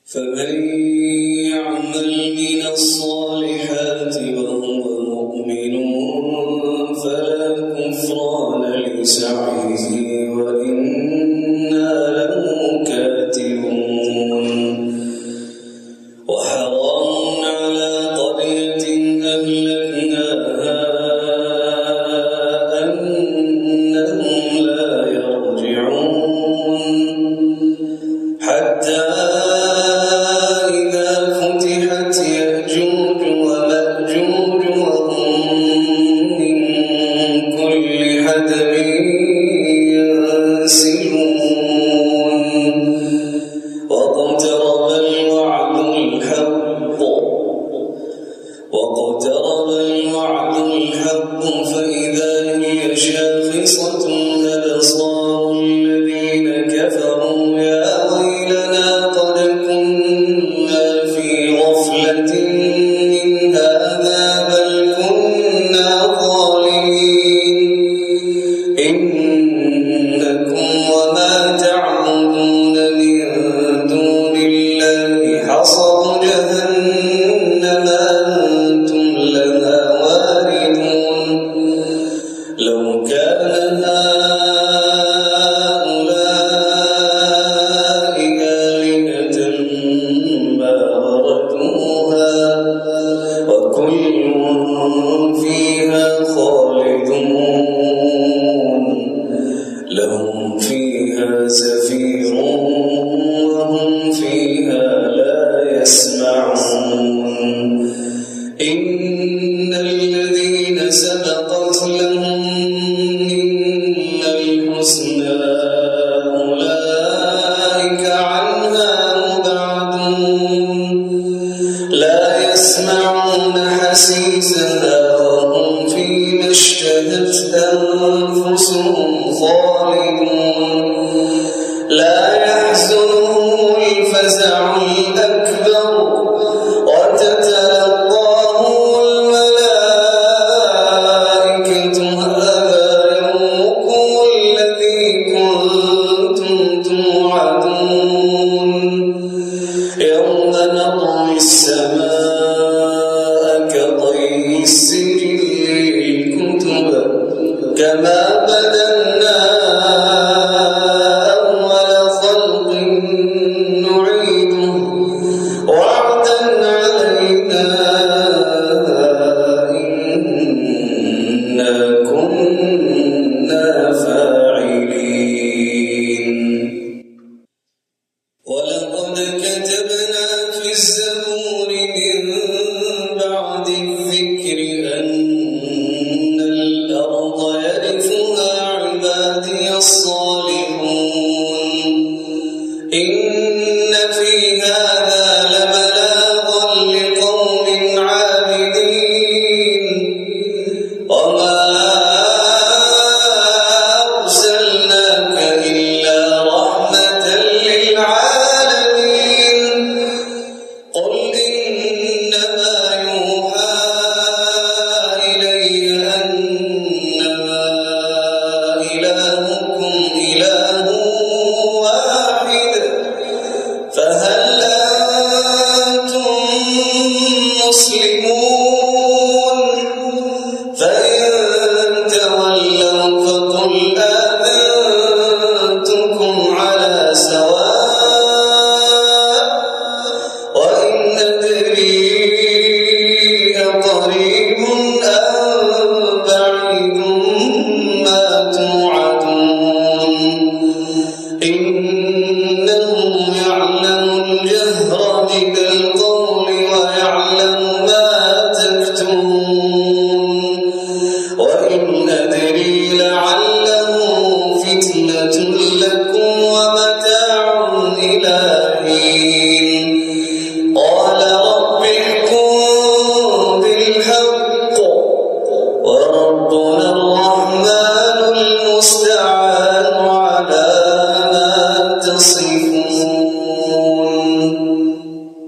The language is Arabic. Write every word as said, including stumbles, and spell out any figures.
فمن يعمل من الصالحات وهو مؤمن فلا كفران لسعيه وإنا له كاتبون. وحرام على قرية أهلكناها أنهم لا يرجعون حتى واقترب الوعد الحق فإذا هي شاخصة أبصار الذين كفروا يا ويلنا قد كنا في غفلة من هذا بل كنا ظالمين. إنكم وما تعبدون من دون الله حصب جهنم لو كان هؤلاء آلهة ما وردوها وكل فيها خالدون لهم فيها زفير وهم فيها لا يسمعون. إن الذين سبقت لهم منا الحسنى أولئك عنها مبعدون لا يسمعون حسيسها وهم فيما اشتهت أنفسهم خالدون لا يحزنهم الفزع الأكبر وتتلقاهم الملائكة هذا يومكم الذي كنتم توعدون. يوم نطوي السماء كطي السجل للكتب كما بدأنا أول خلق نعيده وعدا علينا إنا كنا فاعلين. ولقد كتبنا في الزبور من بعد الذكر أن الأرض يرثها عبادي الصالحون. إن في هذا لبلاغا لقوم عابدين وما أرسلناك إلا رحمة للعالمين. قل إنما يوحى إلي أنما إلهكم إله واحد فهل أنتم مسلمون؟ فإن تولوا فقل آذنتكم على سواء وإن أدري أقريب أم بعيد ما توعدون. إنه يعلم الجهر من القول ويعلم ما تكتمون. وإن أدري لعل